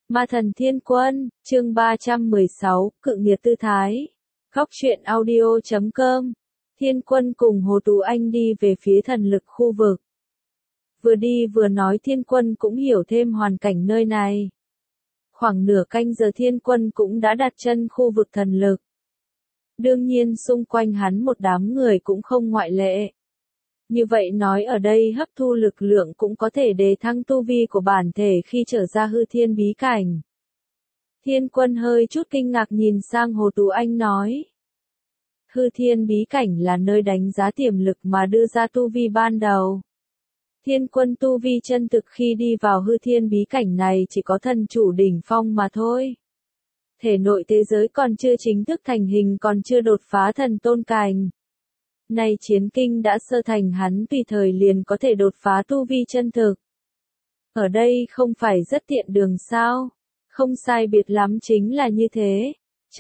Ma thần thiên quân, chương 316, cự nghiệt tư thái. Góc truyện audio.com. Thiên quân cùng Hồ Tú Anh đi về phía thần lực khu vực. Vừa đi vừa nói thiên quân cũng hiểu thêm hoàn cảnh nơi này. Khoảng nửa canh giờ thiên quân cũng đã đặt chân khu vực thần lực. Đương nhiên xung quanh hắn một đám người cũng không ngoại lệ. Như vậy nói ở đây hấp thu lực lượng cũng có thể đề thăng tu vi của bản thể khi trở ra hư thiên bí cảnh. Thiên quân hơi chút kinh ngạc nhìn sang Hồ Tú Anh nói. Hư thiên bí cảnh là nơi đánh giá tiềm lực mà đưa ra tu vi ban đầu. Thiên quân tu vi chân thực khi đi vào hư thiên bí cảnh này chỉ có thần chủ đỉnh phong mà thôi. Thể nội thế giới còn chưa chính thức thành hình, còn chưa đột phá thần tôn cảnh. Nay chiến kinh đã sơ thành, hắn tùy thời liền có thể đột phá tu vi chân thực. Ở đây không phải rất tiện đường sao? Không sai biệt lắm chính là như thế.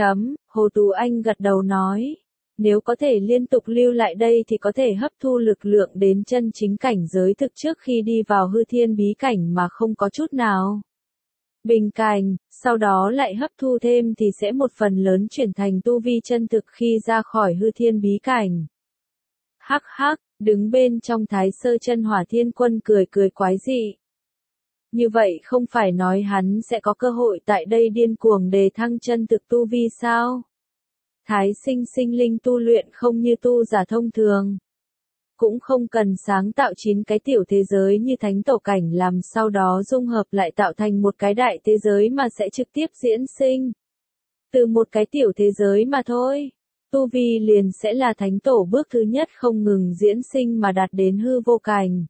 Hồ Tú Anh gật đầu nói. Nếu có thể liên tục lưu lại đây thì có thể hấp thu lực lượng đến chân chính cảnh giới thực trước khi đi vào hư thiên bí cảnh mà không có chút nào bình cảnh, sau đó lại hấp thu thêm thì sẽ một phần lớn chuyển thành tu vi chân thực khi ra khỏi hư thiên bí cảnh. Hắc hắc, đứng bên trong Thái Sơ Chân Hỏa Thiên Quân cười quái dị. Như vậy không phải nói hắn sẽ có cơ hội tại đây điên cuồng đề thăng chân thực tu vi sao? Thái sinh sinh linh tu luyện không như tu giả thông thường. Cũng không cần sáng tạo 9 cái tiểu thế giới như thánh tổ cảnh làm sau đó dung hợp lại tạo thành một cái đại thế giới mà sẽ trực tiếp diễn sinh. Từ một cái tiểu thế giới mà thôi. Tu vi liền sẽ là thánh tổ bước thứ nhất không ngừng diễn sinh mà đạt đến hư vô cảnh.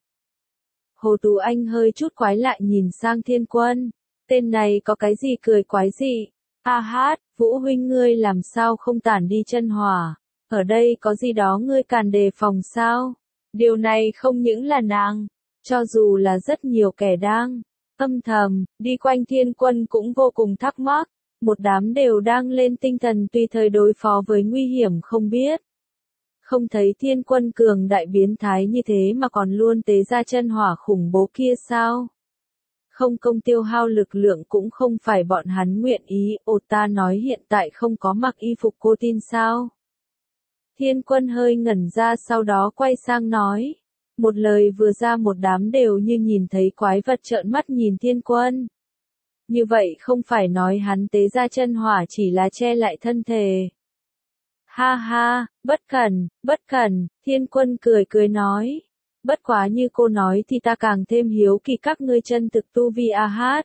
Hồ Tú Anh hơi chút quái lại nhìn sang thiên quân. Tên này có cái gì cười quái dị? A hát, Vũ huynh ngươi làm sao không tản đi chân hỏa? Ở đây có gì đó ngươi càng đề phòng sao? Điều này không những là nàng, cho dù là rất nhiều kẻ đang âm thầm đi quanh thiên quân cũng vô cùng thắc mắc. Một đám đều đang lên tinh thần tùy thời đối phó với nguy hiểm không biết. Không thấy thiên quân cường đại biến thái như thế mà còn luôn tế ra chân hỏa khủng bố kia sao? Không công tiêu hao lực lượng cũng không phải bọn hắn nguyện ý. Ta nói hiện tại không có mặc y phục cô tin sao? Thiên quân hơi ngẩn ra sau đó quay sang nói. Một lời vừa ra một đám đều như nhìn thấy quái vật trợn mắt nhìn thiên quân. Như vậy không phải nói hắn tế ra chân hỏa chỉ là che lại thân thể. Ha ha, bất cẩn, thiên quân cười nói. Bất quá như cô nói thì ta càng thêm hiếu kỳ các ngươi chân thực tu vi a hát.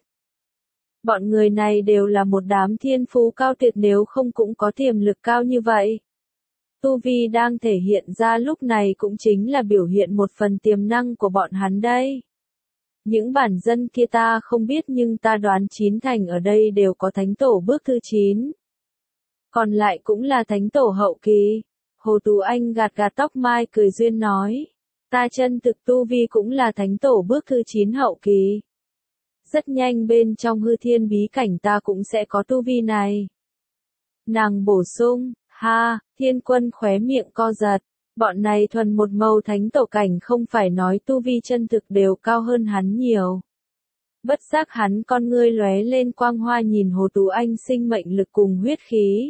Bọn người này đều là một đám thiên phú cao tuyệt, nếu không cũng có tiềm lực cao như vậy. Tu vi đang thể hiện ra lúc này cũng chính là biểu hiện một phần tiềm năng của bọn hắn đây. Những bản dân kia ta không biết nhưng ta đoán 9 thành ở đây đều có thánh tổ bước thứ 9. Còn lại cũng là thánh tổ hậu kỳ. Hồ Tú Anh gạt tóc mai cười duyên nói. Ta chân thực tu vi cũng là thánh tổ bước thứ 9 hậu kỳ. Rất nhanh bên trong hư thiên bí cảnh ta cũng sẽ có tu vi này. Nàng bổ sung, ha, thiên quân khóe miệng co giật. Bọn này thuần một màu thánh tổ cảnh không phải nói tu vi chân thực đều cao hơn hắn nhiều. Bất giác hắn con ngươi lóe lên quang hoa nhìn Hồ Tú Anh sinh mệnh lực cùng huyết khí.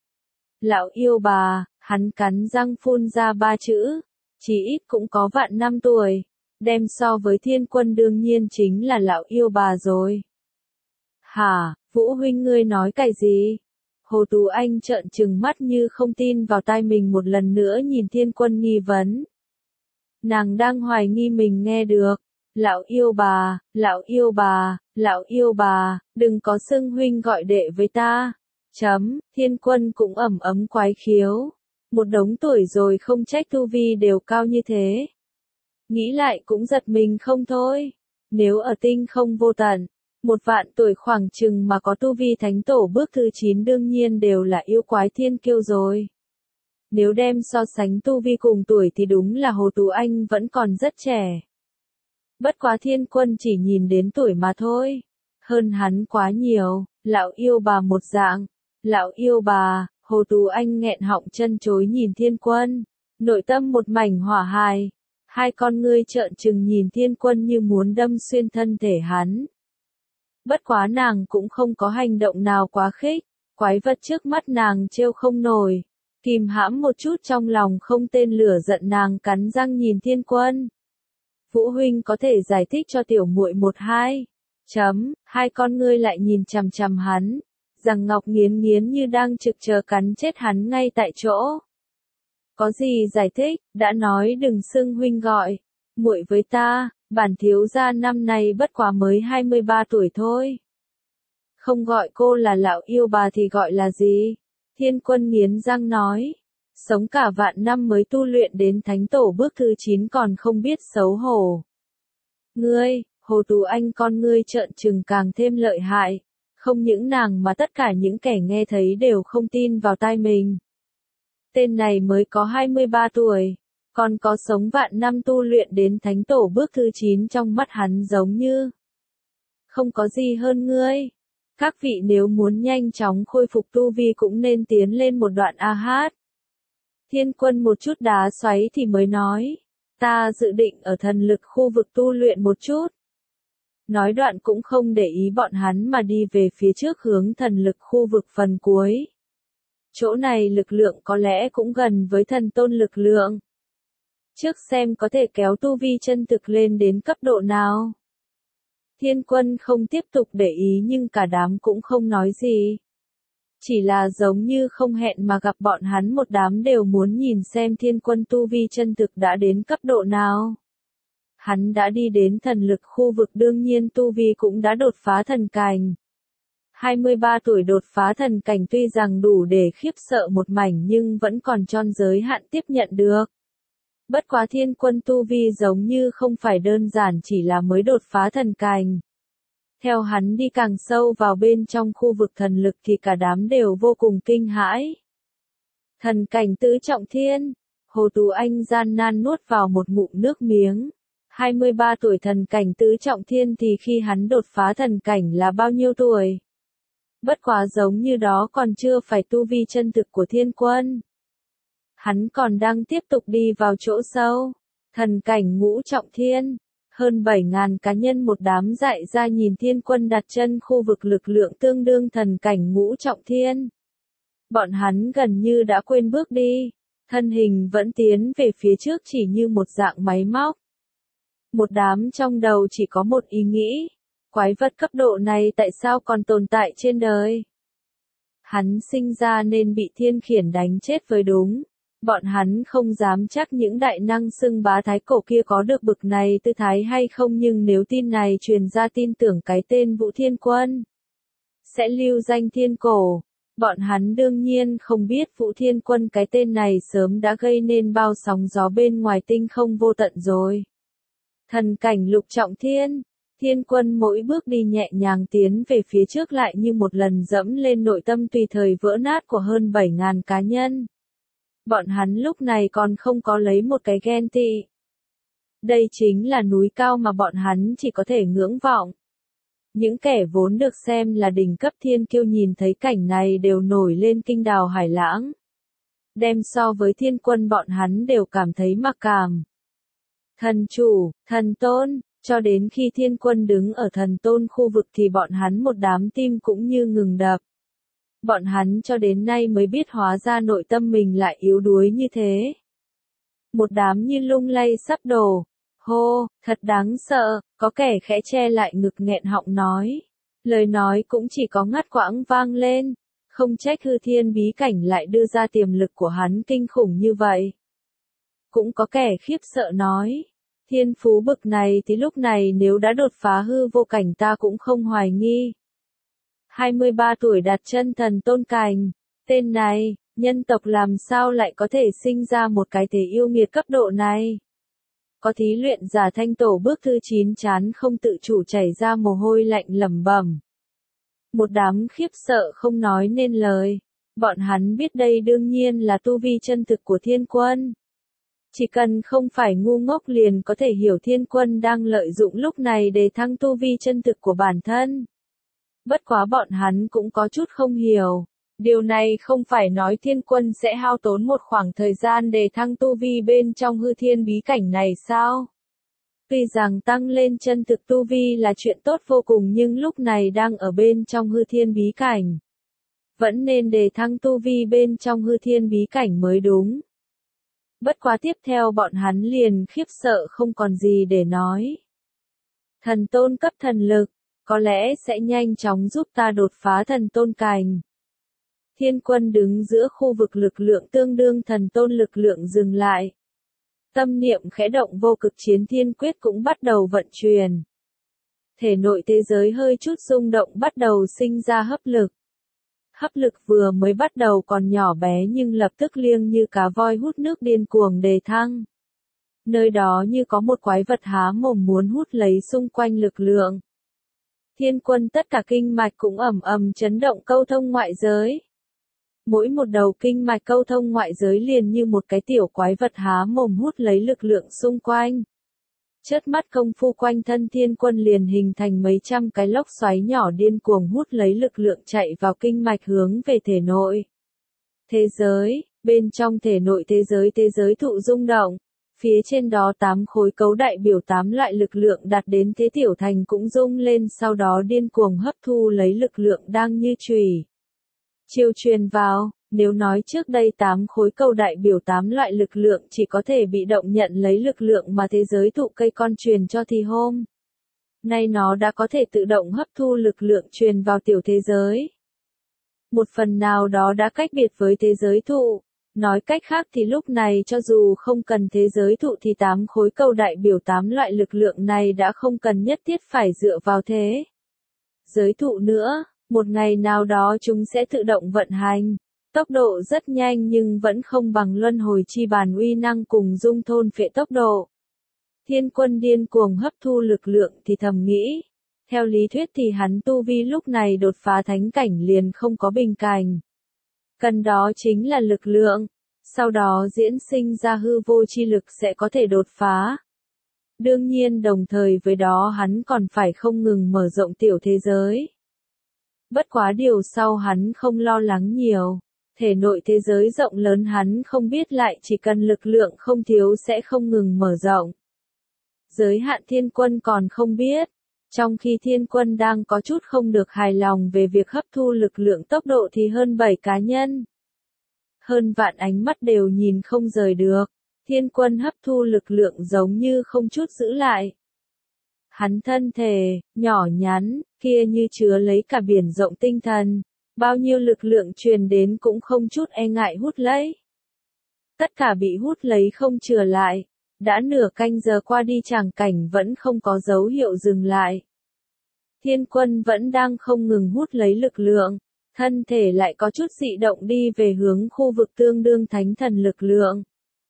Lão yêu bà, hắn cắn răng phun ra 3 chữ. Chỉ ít cũng có vạn năm tuổi. Đem so với thiên quân đương nhiên chính là lão yêu bà rồi. Hả, Vũ huynh ngươi nói cái gì? Hồ Tú Anh trợn trừng mắt như không tin vào tai mình, một lần nữa nhìn thiên quân nghi vấn. Nàng đang hoài nghi mình nghe được. Lão yêu bà, đừng có xưng huynh gọi đệ với ta. Thiên quân cũng ấm quái khiếu. Một đống tuổi rồi không trách tu vi đều cao như thế. Nghĩ lại cũng giật mình không thôi. Nếu ở tinh không vô tận, 1.000.000 tuổi khoảng chừng mà có tu vi thánh tổ bước thứ 9 đương nhiên đều là yêu quái thiên kiêu rồi. Nếu đem so sánh tu vi cùng tuổi thì đúng là Hồ Tú Anh vẫn còn rất trẻ. Bất quá thiên quân chỉ nhìn đến tuổi mà thôi. Hơn hắn quá nhiều, lão yêu bà một dạng. Lão yêu bà, Hồ Tú Anh nghẹn họng chân chối nhìn thiên quân. Nội tâm một mảnh hỏa hài. Hai con ngươi trợn trừng nhìn thiên quân như muốn đâm xuyên thân thể hắn. Bất quá nàng cũng không có hành động nào quá khích, quái vật trước mắt nàng trêu không nổi. Kìm hãm một chút trong lòng không tên lửa giận nàng cắn răng nhìn Thiên Quân. Vũ huynh có thể giải thích cho tiểu muội một hai. Hai con ngươi lại nhìn chằm chằm hắn, răng ngọc nghiến nghiến như đang trực chờ cắn chết hắn ngay tại chỗ. Có gì giải thích, đã nói đừng xưng huynh gọi, muội với ta, bản thiếu gia năm nay bất quá mới 23 tuổi thôi. Không gọi cô là lão yêu bà thì gọi là gì? Thiên Quân nghiến răng nói. Sống cả vạn năm mới tu luyện đến thánh tổ bước thứ 9 còn không biết xấu hổ. Ngươi, Hồ Tú Anh con ngươi trợn trừng càng thêm lợi hại. Không những nàng mà tất cả những kẻ nghe thấy đều không tin vào tai mình. Tên này mới có 23 tuổi, còn có sống vạn năm tu luyện đến thánh tổ bước thứ 9 trong mắt hắn giống như. Không có gì hơn ngươi. Các vị nếu muốn nhanh chóng khôi phục tu vi cũng nên tiến lên một đoạn a hát. Thiên Quân một chút đá xoáy thì mới nói, ta dự định ở thần lực khu vực tu luyện một chút. Nói đoạn cũng không để ý bọn hắn mà đi về phía trước hướng thần lực khu vực phần cuối. Chỗ này lực lượng có lẽ cũng gần với thần tôn lực lượng. Trước xem có thể kéo tu vi chân thực lên đến cấp độ nào. Thiên Quân không tiếp tục để ý nhưng cả đám cũng không nói gì. Chỉ là giống như không hẹn mà gặp bọn hắn một đám đều muốn nhìn xem Thiên Quân tu vi chân thực đã đến cấp độ nào. Hắn đã đi đến thần lực khu vực đương nhiên tu vi cũng đã đột phá thần cảnh. 23 tuổi đột phá thần cảnh tuy rằng đủ để khiếp sợ một mảnh nhưng vẫn còn tròn giới hạn tiếp nhận được. Bất quá Thiên Quân tu vi giống như không phải đơn giản chỉ là mới đột phá thần cảnh. Theo hắn đi càng sâu vào bên trong khu vực thần lực thì cả đám đều vô cùng kinh hãi. Thần cảnh tứ trọng thiên, Hồ Tú Anh gian nan nuốt vào một ngụm nước miếng. 23 tuổi thần cảnh tứ trọng thiên thì khi hắn đột phá thần cảnh là bao nhiêu tuổi? Bất quá giống như đó còn chưa phải tu vi chân thực của Thiên Quân. Hắn còn đang tiếp tục đi vào chỗ sâu. Thần cảnh ngũ trọng thiên. Hơn 7.000 cá nhân một đám dại ra nhìn Thiên Quân đặt chân khu vực lực lượng tương đương thần cảnh ngũ trọng thiên. Bọn hắn gần như đã quên bước đi. Thân hình vẫn tiến về phía trước chỉ như một dạng máy móc. Một đám trong đầu chỉ có một ý nghĩ. Quái vật cấp độ này tại sao còn tồn tại trên đời? Hắn sinh ra nên bị thiên khiển đánh chết với đúng. Bọn hắn không dám chắc những đại năng xưng bá thái cổ kia có được bực này tư thái hay không nhưng nếu tin này truyền ra tin tưởng cái tên Vũ Thiên Quân sẽ lưu danh thiên cổ. Bọn hắn đương nhiên không biết Vũ Thiên Quân cái tên này sớm đã gây nên bao sóng gió bên ngoài tinh không vô tận rồi. Thần cảnh lục trọng thiên. Thiên Quân mỗi bước đi nhẹ nhàng tiến về phía trước lại như một lần dẫm lên nội tâm tùy thời vỡ nát của hơn 7.000 cá nhân. Bọn hắn lúc này còn không có lấy một cái ghen tị. Đây chính là núi cao mà bọn hắn chỉ có thể ngưỡng vọng. Những kẻ vốn được xem là đỉnh cấp thiên kiêu nhìn thấy cảnh này đều nổi lên kinh đào hải lãng. Đem so với Thiên Quân bọn hắn đều cảm thấy mặc cảm. Thần chủ, thần tôn. Cho đến khi Thiên Quân đứng ở thần tôn khu vực thì bọn hắn một đám tim cũng như ngừng đập. Bọn hắn cho đến nay mới biết hóa ra nội tâm mình lại yếu đuối như thế. Một đám như lung lay sắp đổ. Hô, thật đáng sợ, có kẻ khẽ che lại ngực nghẹn họng nói. Lời nói cũng chỉ có ngắt quãng vang lên. Không trách hư thiên bí cảnh lại đưa ra tiềm lực của hắn kinh khủng như vậy. Cũng có kẻ khiếp sợ nói. Thiên phú bực này thì lúc này nếu đã đột phá hư vô cảnh ta cũng không hoài nghi. 23 tuổi đặt chân thần tôn cảnh. Tên này, nhân tộc làm sao lại có thể sinh ra một cái thể yêu nghiệt cấp độ này? Có thí luyện giả thanh tổ bước thứ 9 chán không tự chủ chảy ra mồ hôi lạnh lẩm bẩm. Một đám khiếp sợ không nói nên lời. Bọn hắn biết đây đương nhiên là tu vi chân thực của Thiên Quân. Chỉ cần không phải ngu ngốc liền có thể hiểu Thiên Quân đang lợi dụng lúc này để thăng tu vi chân thực của bản thân. Bất quá bọn hắn cũng có chút không hiểu. Điều này không phải nói Thiên Quân sẽ hao tốn một khoảng thời gian để thăng tu vi bên trong hư thiên bí cảnh này sao? Tuy rằng tăng lên chân thực tu vi là chuyện tốt vô cùng nhưng lúc này đang ở bên trong hư thiên bí cảnh. Vẫn nên đề thăng tu vi bên trong hư thiên bí cảnh mới đúng. Bất quá tiếp theo bọn hắn liền khiếp sợ không còn gì để nói. Thần tôn cấp thần lực, có lẽ sẽ nhanh chóng giúp ta đột phá thần tôn cảnh. Thiên Quân đứng giữa khu vực lực lượng tương đương thần tôn lực lượng dừng lại. Tâm niệm khẽ động vô cực chiến thiên quyết cũng bắt đầu vận chuyển. Thể nội thế giới hơi chút rung động bắt đầu sinh ra hấp lực. Hấp lực vừa mới bắt đầu còn nhỏ bé nhưng lập tức liêng như cá voi hút nước điên cuồng đề thăng. Nơi đó như có một quái vật há mồm muốn hút lấy xung quanh lực lượng. Thiên Quân tất cả kinh mạch cũng ầm ầm chấn động câu thông ngoại giới. Mỗi một đầu kinh mạch câu thông ngoại giới liền như một cái tiểu quái vật há mồm hút lấy lực lượng xung quanh. Chớp mắt công phu quanh thân Thiên Quân liền hình thành mấy trăm cái lốc xoáy nhỏ điên cuồng hút lấy lực lượng chạy vào kinh mạch hướng về thể nội. Thế giới, bên trong thể nội thế giới thụ rung động. Phía trên đó 8 khối cấu đại biểu 8 loại lực lượng đạt đến thế tiểu thành cũng rung lên sau đó điên cuồng hấp thu lấy lực lượng đang như chùy chiêu truyền vào. Nếu nói trước đây 8 khối cầu đại biểu 8 loại lực lượng chỉ có thể bị động nhận lấy lực lượng mà thế giới thụ cây con truyền cho thì hôm nay nó đã có thể tự động hấp thu lực lượng truyền vào tiểu thế giới. Một phần nào đó đã cách biệt với thế giới thụ. Nói cách khác thì lúc này cho dù không cần thế giới thụ thì 8 khối cầu đại biểu 8 loại lực lượng này đã không cần nhất thiết phải dựa vào thế giới thụ nữa. Một ngày nào đó chúng sẽ tự động vận hành. Tốc độ rất nhanh nhưng vẫn không bằng luân hồi chi bàn uy năng cùng dung thôn phệ tốc độ. Thiên Quân điên cuồng hấp thu lực lượng thì thầm nghĩ. Theo lý thuyết thì hắn tu vi lúc này đột phá thánh cảnh liền không có bình cảnh. Cần đó chính là lực lượng. Sau đó diễn sinh ra hư vô chi lực sẽ có thể đột phá. Đương nhiên đồng thời với đó hắn còn phải không ngừng mở rộng tiểu thế giới. Bất quá điều sau hắn không lo lắng nhiều. Thể nội thế giới rộng lớn hắn không biết lại chỉ cần lực lượng không thiếu sẽ không ngừng mở rộng. Giới hạn Thiên Quân còn không biết. Trong khi Thiên Quân đang có chút không được hài lòng về việc hấp thu lực lượng tốc độ thì hơn 7 cá nhân. Hơn vạn ánh mắt đều nhìn không rời được. Thiên Quân hấp thu lực lượng giống như không chút giữ lại. Hắn thân thể, nhỏ nhắn, kia như chứa lấy cả biển rộng tinh thần. Bao nhiêu lực lượng truyền đến cũng không chút e ngại hút lấy. Tất cả bị hút lấy không chừa lại. Đã nửa canh giờ qua đi tràng cảnh vẫn không có dấu hiệu dừng lại. Thiên Quân vẫn đang không ngừng hút lấy lực lượng. Thân thể lại có chút dị động đi về hướng khu vực tương đương thánh thần lực lượng.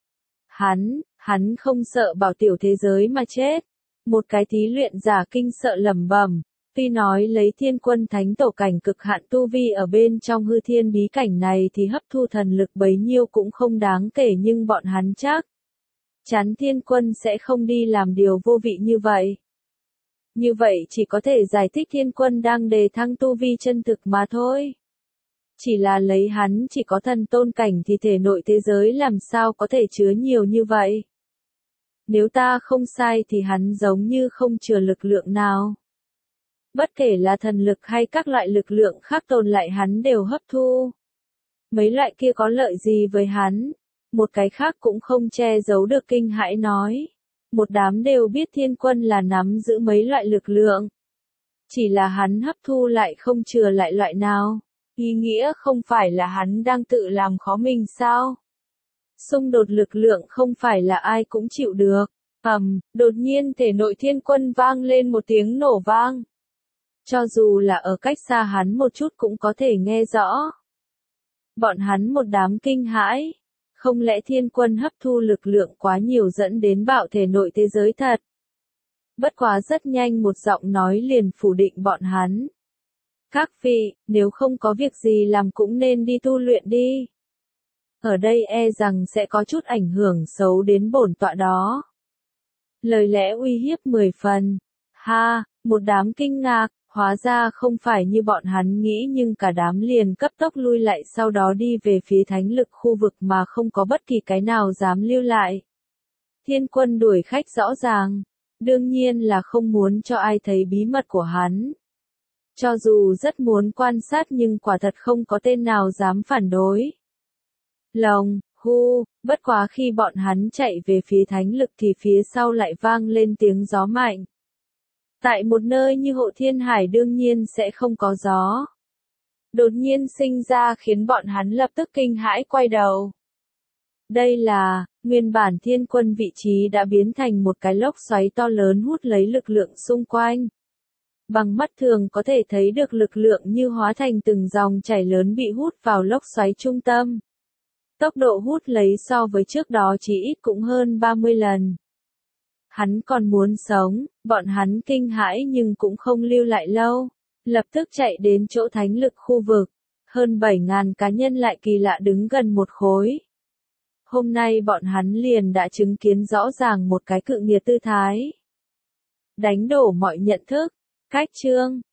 Hắn không sợ bảo tiểu thế giới mà chết. Một cái thí luyện giả kinh sợ lẩm bẩm. Tuy nói lấy Thiên Quân thánh tổ cảnh cực hạn tu vi ở bên trong hư thiên bí cảnh này thì hấp thu thần lực bấy nhiêu cũng không đáng kể nhưng bọn hắn chắc chắn Thiên Quân sẽ không đi làm điều vô vị như vậy. Như vậy chỉ có thể giải thích Thiên Quân đang đề thăng tu vi chân thực mà thôi. Chỉ là lấy hắn chỉ có thần tôn cảnh thì thể nội thế giới làm sao có thể chứa nhiều như vậy. Nếu ta không sai thì hắn giống như không chứa lực lượng nào. Bất kể là thần lực hay các loại lực lượng khác tồn lại hắn đều hấp thu. Mấy loại kia có lợi gì với hắn? Một cái khác cũng không che giấu được kinh hãi nói. Một đám đều biết Thiên Quân là nắm giữ mấy loại lực lượng. Chỉ là hắn hấp thu lại không chừa lại loại nào. Ý nghĩa không phải là hắn đang tự làm khó mình sao? Xung đột lực lượng không phải là ai cũng chịu được. Đột nhiên thể nội Thiên Quân vang lên một tiếng nổ vang. Cho dù là ở cách xa hắn một chút cũng có thể nghe rõ. Bọn hắn một đám kinh hãi. Không lẽ Thiên Quân hấp thu lực lượng quá nhiều dẫn đến bạo thể nội thế giới thật? Bất quá rất nhanh một giọng nói liền phủ định bọn hắn. Các vị, nếu không có việc gì làm cũng nên đi tu luyện đi. Ở đây e rằng sẽ có chút ảnh hưởng xấu đến bổn tọa đó. Lời lẽ uy hiếp 10 phần. Một đám kinh ngạc, hóa ra không phải như bọn hắn nghĩ nhưng cả đám liền cấp tốc lui lại sau đó đi về phía thánh lực khu vực mà không có bất kỳ cái nào dám lưu lại. Thiên Quân đuổi khách rõ ràng. Đương nhiên là không muốn cho ai thấy bí mật của hắn. Cho dù rất muốn quan sát nhưng quả thật không có tên nào dám phản đối. Lồng, hu, bất quá khi bọn hắn chạy về phía thánh lực thì phía sau lại vang lên tiếng gió mạnh. Tại một nơi như Hộ Thiên Hải đương nhiên sẽ không có gió. Đột nhiên sinh ra khiến bọn hắn lập tức kinh hãi quay đầu. Đây là, nguyên bản thiên quân vị trí đã biến thành một cái lốc xoáy to lớn hút lấy lực lượng xung quanh. Bằng mắt thường có thể thấy được lực lượng như hóa thành từng dòng chảy lớn bị hút vào lốc xoáy trung tâm. Tốc độ hút lấy so với trước đó chỉ ít cũng hơn 30 lần. Hắn còn muốn sống, bọn hắn kinh hãi nhưng cũng không lưu lại lâu. Lập tức chạy đến chỗ thánh lực khu vực. Hơn 7.000 cá nhân lại kỳ lạ đứng gần một khối. Hôm nay bọn hắn liền đã chứng kiến rõ ràng một cái cự nghiệt tư thái. Đánh đổ mọi nhận thức. Cách chương